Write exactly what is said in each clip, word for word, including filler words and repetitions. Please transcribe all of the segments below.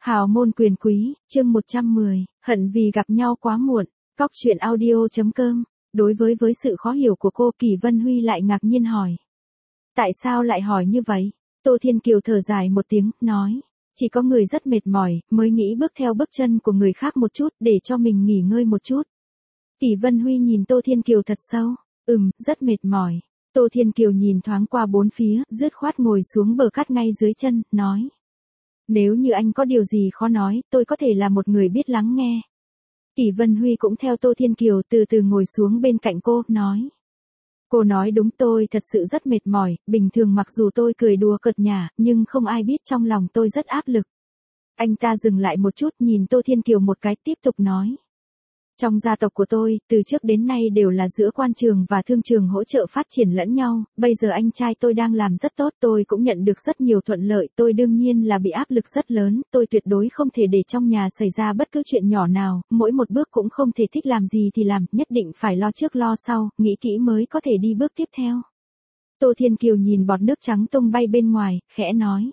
Hào môn quyền quý, chương một trăm mười, hận vì gặp nhau quá muộn, cóc truyện audio.com. Đối với với sự khó hiểu của cô, Kỳ Vân Huy lại ngạc nhiên hỏi. Tại sao lại hỏi như vậy? Tô Thiên Kiều thở dài một tiếng, nói. Chỉ có người rất mệt mỏi, mới nghĩ bước theo bước chân của người khác một chút, để cho mình nghỉ ngơi một chút. Kỳ Vân Huy nhìn Tô Thiên Kiều thật sâu. Ừm, rất mệt mỏi. Tô Thiên Kiều nhìn thoáng qua bốn phía, dứt khoát ngồi xuống bờ cát ngay dưới chân, nói. Nếu như anh có điều gì khó nói, tôi có thể là một người biết lắng nghe. Kỳ Vân Huy cũng theo Tô Thiên Kiều từ từ ngồi xuống bên cạnh cô, nói. Cô nói đúng, tôi thật sự rất mệt mỏi, bình thường mặc dù tôi cười đùa cợt nhả, nhưng không ai biết trong lòng tôi rất áp lực. Anh ta dừng lại một chút, nhìn Tô Thiên Kiều một cái, tiếp tục nói. Trong gia tộc của tôi, từ trước đến nay đều là giữa quan trường và thương trường hỗ trợ phát triển lẫn nhau, bây giờ anh trai tôi đang làm rất tốt, tôi cũng nhận được rất nhiều thuận lợi, tôi đương nhiên là bị áp lực rất lớn, tôi tuyệt đối không thể để trong nhà xảy ra bất cứ chuyện nhỏ nào, mỗi một bước cũng không thể thích làm gì thì làm, nhất định phải lo trước lo sau, nghĩ kỹ mới có thể đi bước tiếp theo. Tô Thiên Kiều nhìn bọt nước trắng tung bay bên ngoài, khẽ nói.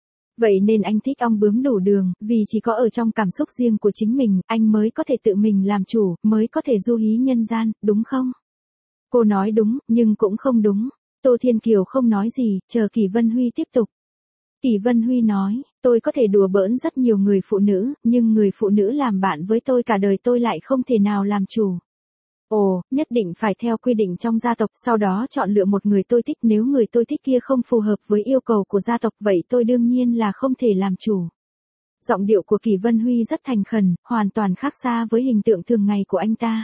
Vậy nên anh thích ong bướm đủ đường, vì chỉ có ở trong cảm xúc riêng của chính mình, anh mới có thể tự mình làm chủ, mới có thể du hí nhân gian, đúng không? Cô nói đúng, nhưng cũng không đúng. Tô Thiên Kiều không nói gì, chờ Kỳ Vân Huy tiếp tục. Kỳ Vân Huy nói, tôi có thể đùa bỡn rất nhiều người phụ nữ, nhưng người phụ nữ làm bạn với tôi cả đời tôi lại không thể nào làm chủ. Ồ, nhất định phải theo quy định trong gia tộc, sau đó chọn lựa một người tôi thích, nếu người tôi thích kia không phù hợp với yêu cầu của gia tộc, vậy tôi đương nhiên là không thể làm chủ. Giọng điệu của Kỳ Vân Huy rất thành khẩn, hoàn toàn khác xa với hình tượng thường ngày của anh ta.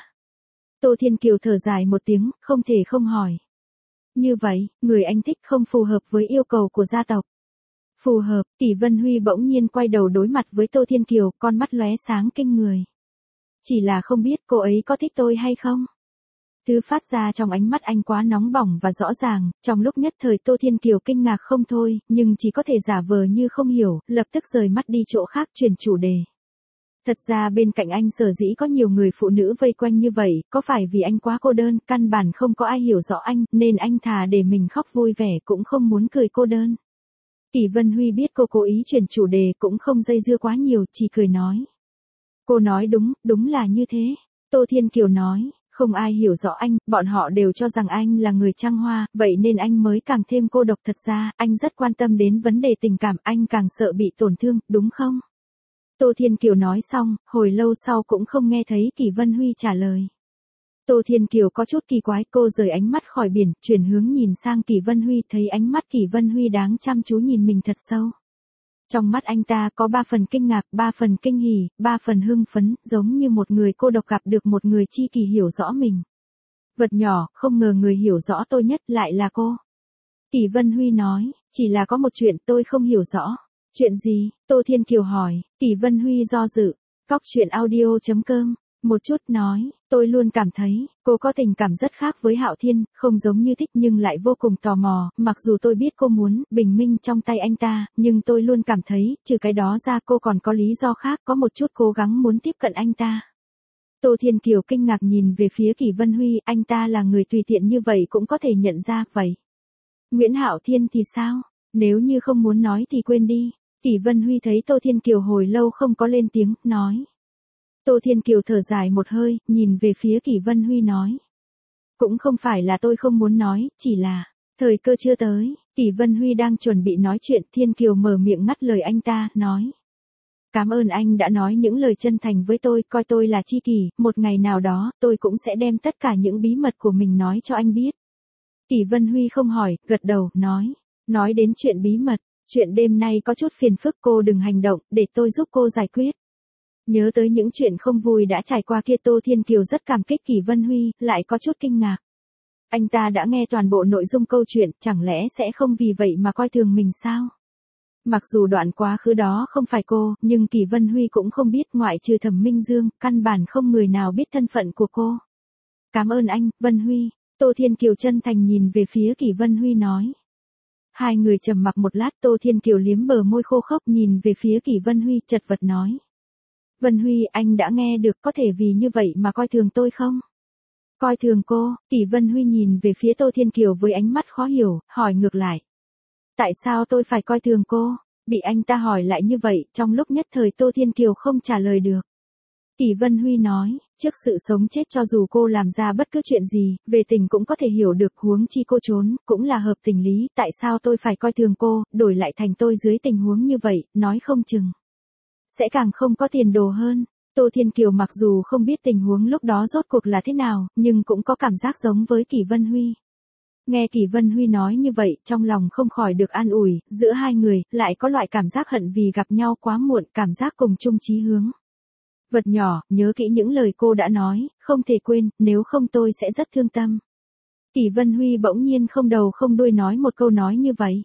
Tô Thiên Kiều thở dài một tiếng, không thể không hỏi. Như vậy, người anh thích không phù hợp với yêu cầu của gia tộc. Phù hợp, Kỳ Vân Huy bỗng nhiên quay đầu đối mặt với Tô Thiên Kiều, con mắt lóe sáng kinh người. Chỉ là không biết cô ấy có thích tôi hay không? Thứ phát ra trong ánh mắt anh quá nóng bỏng và rõ ràng, trong lúc nhất thời Tô Thiên Kiều kinh ngạc không thôi, nhưng chỉ có thể giả vờ như không hiểu, lập tức rời mắt đi chỗ khác chuyển chủ đề. Thật ra bên cạnh anh sở dĩ có nhiều người phụ nữ vây quanh như vậy, có phải vì anh quá cô đơn, căn bản không có ai hiểu rõ anh, nên anh thà để mình khóc vui vẻ cũng không muốn cười cô đơn. Kỳ Vân Huy biết cô cố ý chuyển chủ đề cũng không dây dưa quá nhiều, chỉ cười nói. Cô nói đúng, đúng là như thế. Tô Thiên Kiều nói, không ai hiểu rõ anh, bọn họ đều cho rằng anh là người trăng hoa, vậy nên anh mới càng thêm cô độc. Thật ra, anh rất quan tâm đến vấn đề tình cảm, anh càng sợ bị tổn thương, đúng không? Tô Thiên Kiều nói xong, hồi lâu sau cũng không nghe thấy Kỳ Vân Huy trả lời. Tô Thiên Kiều có chút kỳ quái, cô rời ánh mắt khỏi biển, chuyển hướng nhìn sang Kỳ Vân Huy, thấy ánh mắt Kỳ Vân Huy đáng chăm chú nhìn mình thật sâu. Trong mắt anh ta có ba phần kinh ngạc, ba phần kinh hỉ, ba phần hưng phấn, giống như một người cô độc gặp được một người tri kỷ hiểu rõ mình. Vật nhỏ, không ngờ người hiểu rõ tôi nhất lại là cô. Kỳ Vân Huy nói, chỉ là có một chuyện tôi không hiểu rõ. Chuyện gì? Tô Thiên Kiều hỏi. Kỳ Vân Huy do dự. Cóc truyện audio.com. Một chút nói, tôi luôn cảm thấy, cô có tình cảm rất khác với Hạo Thiên, không giống như thích nhưng lại vô cùng tò mò, mặc dù tôi biết cô muốn, bình minh trong tay anh ta, nhưng tôi luôn cảm thấy, trừ cái đó ra cô còn có lý do khác, có một chút cố gắng muốn tiếp cận anh ta. Tô Thiên Kiều kinh ngạc nhìn về phía Kỳ Vân Huy, anh ta là người tùy tiện như vậy cũng có thể nhận ra, vậy. Nguyễn Hạo Thiên thì sao? Nếu như không muốn nói thì quên đi. Kỳ Vân Huy thấy Tô Thiên Kiều hồi lâu không có lên tiếng, nói. Tô Thiên Kiều thở dài một hơi, nhìn về phía Kỳ Vân Huy nói. Cũng không phải là tôi không muốn nói, chỉ là, thời cơ chưa tới. Kỳ Vân Huy đang chuẩn bị nói chuyện, Thiên Kiều mở miệng ngắt lời anh ta, nói. Cảm ơn anh đã nói những lời chân thành với tôi, coi tôi là tri kỷ, một ngày nào đó, tôi cũng sẽ đem tất cả những bí mật của mình nói cho anh biết. Kỳ Vân Huy không hỏi, gật đầu, nói. Nói đến chuyện bí mật, chuyện đêm nay có chút phiền phức, cô đừng hành động, để tôi giúp cô giải quyết. Nhớ tới những chuyện không vui đã trải qua kia, Tô Thiên Kiều rất cảm kích Kỳ Vân Huy, lại có chút kinh ngạc. Anh ta đã nghe toàn bộ nội dung câu chuyện, chẳng lẽ sẽ không vì vậy mà coi thường mình sao? Mặc dù đoạn quá khứ đó không phải cô, nhưng Kỳ Vân Huy cũng không biết, ngoại trừ Thẩm Minh Dương, căn bản không người nào biết thân phận của cô. Cảm ơn anh, Vân Huy. Tô Thiên Kiều chân thành nhìn về phía Kỳ Vân Huy nói. Hai người trầm mặc một lát, Tô Thiên Kiều liếm bờ môi khô khốc nhìn về phía Kỳ Vân Huy, chật vật nói. Vân Huy, anh đã nghe được, có thể vì như vậy mà coi thường tôi không? Coi thường cô? Kỳ Vân Huy nhìn về phía Tô Thiên Kiều với ánh mắt khó hiểu, hỏi ngược lại. Tại sao tôi phải coi thường cô? Bị anh ta hỏi lại như vậy, trong lúc nhất thời Tô Thiên Kiều không trả lời được. Kỷ Vân Huy nói, trước sự sống chết cho dù cô làm ra bất cứ chuyện gì, về tình cũng có thể hiểu được, huống chi cô trốn, cũng là hợp tình lý, tại sao tôi phải coi thường cô, đổi lại thành tôi dưới tình huống như vậy, nói không chừng sẽ càng không có tiền đồ hơn. Tô Thiên Kiều mặc dù không biết tình huống lúc đó rốt cuộc là thế nào, nhưng cũng có cảm giác giống với Kỷ Vân Huy. Nghe Kỷ Vân Huy nói như vậy, trong lòng không khỏi được an ủi, giữa hai người, lại có loại cảm giác hận vì gặp nhau quá muộn, cảm giác cùng chung chí hướng. Vật nhỏ, nhớ kỹ những lời cô đã nói, không thể quên, nếu không tôi sẽ rất thương tâm. Kỷ Vân Huy bỗng nhiên không đầu không đuôi nói một câu nói như vậy.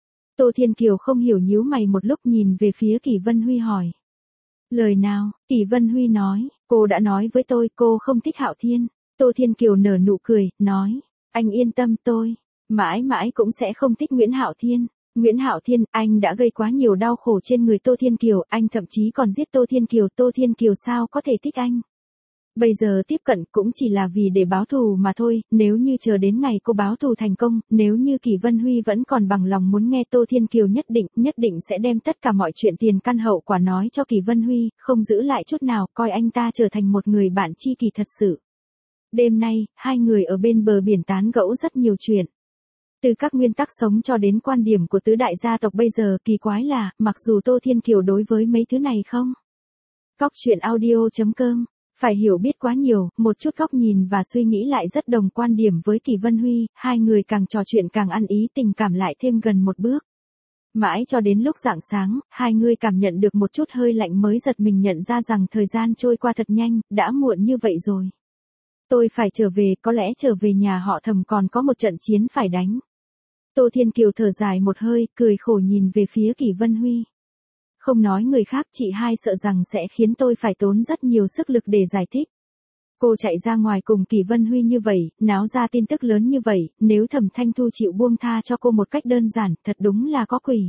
Tô Thiên Kiều không hiểu, nhíu mày một lúc nhìn về phía Kỷ Vân Huy hỏi. Lời nào? Kỷ Vân Huy nói, cô đã nói với tôi cô không thích Hạo Thiên. Tô Thiên Kiều nở nụ cười, nói, anh yên tâm, tôi mãi mãi cũng sẽ không thích Nguyễn Hạo Thiên. Nguyễn Hạo Thiên, anh đã gây quá nhiều đau khổ trên người Tô Thiên Kiều, anh thậm chí còn giết Tô Thiên Kiều, Tô Thiên Kiều sao có thể thích anh? Bây giờ tiếp cận cũng chỉ là vì để báo thù mà thôi, nếu như chờ đến ngày cô báo thù thành công, nếu như Kỷ Vân Huy vẫn còn bằng lòng muốn nghe Tô Thiên Kiều nhất định, nhất định sẽ đem tất cả mọi chuyện tiền căn hậu quả nói cho Kỷ Vân Huy, không giữ lại chút nào, coi anh ta trở thành một người bạn tri kỷ thật sự. Đêm nay, hai người ở bên bờ biển tán gẫu rất nhiều chuyện. Từ các nguyên tắc sống cho đến quan điểm của tứ đại gia tộc bây giờ, kỳ quái là, mặc dù Tô Thiên Kiều đối với mấy thứ này không. Góc chuyện audio chấm com, phải hiểu biết quá nhiều, một chút góc nhìn và suy nghĩ lại rất đồng quan điểm với Kỷ Vân Huy, hai người càng trò chuyện càng ăn ý, tình cảm lại thêm gần một bước. Mãi cho đến lúc rạng sáng, hai người cảm nhận được một chút hơi lạnh mới giật mình nhận ra rằng thời gian trôi qua thật nhanh, đã muộn như vậy rồi. Tôi phải trở về, có lẽ trở về nhà họ Thẩm còn có một trận chiến phải đánh. Tô Thiên Kiều thở dài một hơi, cười khổ nhìn về phía Kỷ Vân Huy. Không nói người khác, chị hai sợ rằng sẽ khiến tôi phải tốn rất nhiều sức lực để giải thích. Cô chạy ra ngoài cùng Kỷ Vân Huy như vậy, náo ra tin tức lớn như vậy, nếu Thẩm Thanh Thu chịu buông tha cho cô một cách đơn giản, thật đúng là có quỷ.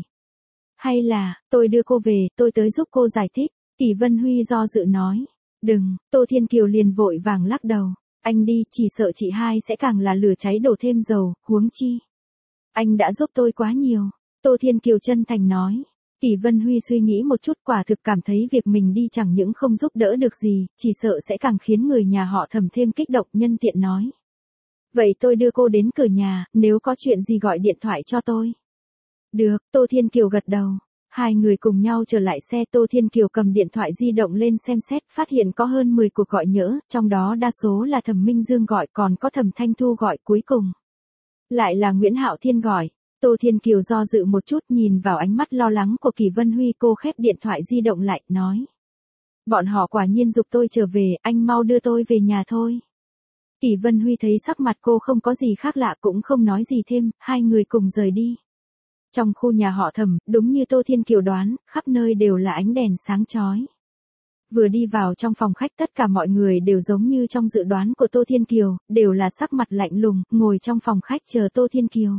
Hay là, tôi đưa cô về, tôi tới giúp cô giải thích, Kỷ Vân Huy do dự nói. Đừng, Tô Thiên Kiều liền vội vàng lắc đầu. Anh đi, chỉ sợ chị hai sẽ càng là lửa cháy đổ thêm dầu, huống chi. Anh đã giúp tôi quá nhiều. Tô Thiên Kiều chân thành nói. Kỷ Vân Huy suy nghĩ một chút, quả thực cảm thấy việc mình đi chẳng những không giúp đỡ được gì, chỉ sợ sẽ càng khiến người nhà họ Thẩm thêm kích động, nhân tiện nói. Vậy tôi đưa cô đến cửa nhà, nếu có chuyện gì gọi điện thoại cho tôi. Được, Tô Thiên Kiều gật đầu. Hai người cùng nhau trở lại xe, Tô Thiên Kiều cầm điện thoại di động lên xem xét, phát hiện có hơn mười cuộc gọi nhỡ, trong đó đa số là Thẩm Minh Dương gọi, còn có Thẩm Thanh Thu gọi, cuối cùng lại là Nguyễn Hạo Thiên gọi. Tô Thiên Kiều do dự một chút, nhìn vào ánh mắt lo lắng của Kỷ Vân Huy, cô khép điện thoại di động lại, nói. Bọn họ quả nhiên giục tôi trở về, anh mau đưa tôi về nhà thôi. Kỷ Vân Huy thấy sắc mặt cô không có gì khác lạ cũng không nói gì thêm, hai người cùng rời đi. Trong khu nhà họ Thẩm, đúng như Tô Thiên Kiều đoán, khắp nơi đều là ánh đèn sáng chói. Vừa đi vào trong phòng khách, tất cả mọi người đều giống như trong dự đoán của Tô Thiên Kiều, đều là sắc mặt lạnh lùng, ngồi trong phòng khách chờ Tô Thiên Kiều.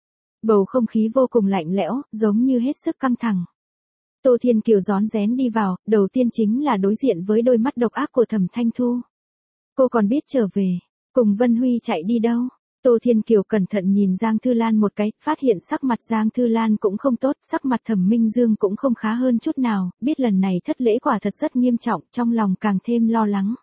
Bầu không khí vô cùng lạnh lẽo, giống như hết sức căng thẳng. Tô Thiên Kiều rón rén đi vào, đầu tiên chính là đối diện với đôi mắt độc ác của Thẩm Thanh Thu. Cô còn biết trở về, cùng Vân Huy chạy đi đâu? Tô Thiên Kiều cẩn thận nhìn Giang Thư Lan một cái, phát hiện sắc mặt Giang Thư Lan cũng không tốt, sắc mặt Thẩm Minh Dương cũng không khá hơn chút nào, biết lần này thất lễ quả thật rất nghiêm trọng, trong lòng càng thêm lo lắng.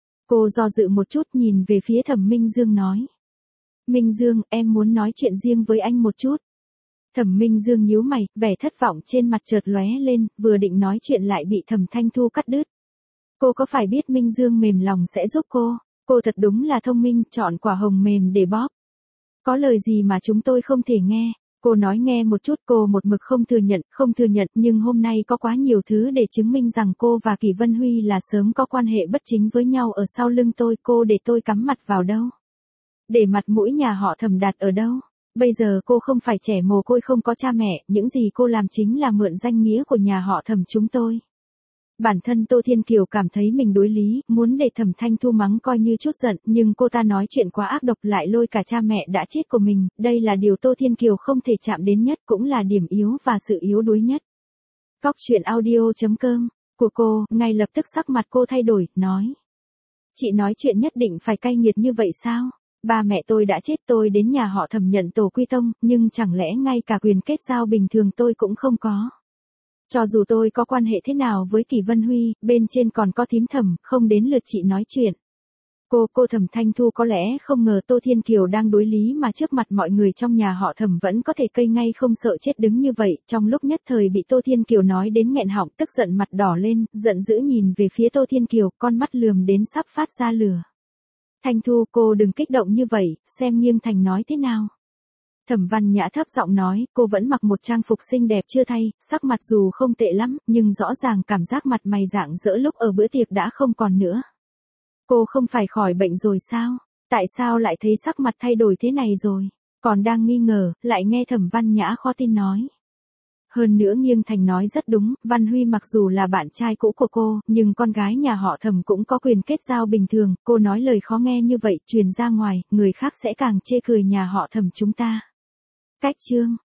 Cô do dự một chút, nhìn về phía Thẩm Minh Dương nói. Minh Dương, em muốn nói chuyện riêng với anh một chút. Thẩm Minh Dương nhíu mày, vẻ thất vọng trên mặt chợt lóe lên, vừa định nói chuyện lại bị Thẩm Thanh Thu cắt đứt. Cô có phải biết Minh Dương mềm lòng sẽ giúp cô? Cô thật đúng là thông minh, chọn quả hồng mềm để bóp. Có lời gì mà chúng tôi không thể nghe? Cô nói nghe một chút, cô một mực không thừa nhận, không thừa nhận, nhưng hôm nay có quá nhiều thứ để chứng minh rằng cô và Kỷ Vân Huy là sớm có quan hệ bất chính với nhau ở sau lưng tôi, cô để tôi cắm mặt vào đâu? Để mặt mũi nhà họ Thẩm đặt ở đâu? Bây giờ cô không phải trẻ mồ côi không có cha mẹ, những gì cô làm chính là mượn danh nghĩa của nhà họ Thẩm chúng tôi. Bản thân Tô Thiên Kiều cảm thấy mình đối lý, muốn để Thẩm Thanh Thu mắng coi như chút giận, nhưng cô ta nói chuyện quá ác độc, lại lôi cả cha mẹ đã chết của mình, đây là điều Tô Thiên Kiều không thể chạm đến nhất, cũng là điểm yếu và sự yếu đuối nhất. Góc chuyện audio chấm com của cô, ngay lập tức sắc mặt cô thay đổi, nói. Chị nói chuyện nhất định phải cay nghiệt như vậy sao? Ba mẹ tôi đã chết, tôi đến nhà họ Thẩm nhận tổ quy tông, nhưng chẳng lẽ ngay cả quyền kết giao bình thường tôi cũng không có. Cho dù tôi có quan hệ thế nào với Kỳ Vân Huy, bên trên còn có thím Thẩm, không đến lượt chị nói chuyện. Cô, cô Thẩm Thanh Thu có lẽ không ngờ Tô Thiên Kiều đang đối lý mà trước mặt mọi người trong nhà họ Thẩm vẫn có thể cây ngay không sợ chết đứng như vậy, trong lúc nhất thời bị Tô Thiên Kiều nói đến nghẹn họng, tức giận mặt đỏ lên, giận dữ nhìn về phía Tô Thiên Kiều, con mắt lườm đến sắp phát ra lửa. Thanh Thu, cô đừng kích động như vậy, xem Nghiêng Thành nói thế nào. Thẩm Văn Nhã thấp giọng nói, cô vẫn mặc một trang phục xinh đẹp chưa thay, sắc mặt dù không tệ lắm, nhưng rõ ràng cảm giác mặt mày rạng rỡ lúc ở bữa tiệc đã không còn nữa. Cô không phải khỏi bệnh rồi sao? Tại sao lại thấy sắc mặt thay đổi thế này rồi? Còn đang nghi ngờ, lại nghe Thẩm Văn Nhã khó tin nói. Hơn nữa Nghiêng Thành nói rất đúng, Văn Huy mặc dù là bạn trai cũ của cô, nhưng con gái nhà họ Thẩm cũng có quyền kết giao bình thường, cô nói lời khó nghe như vậy, truyền ra ngoài, người khác sẽ càng chê cười nhà họ Thẩm chúng ta. Cách chương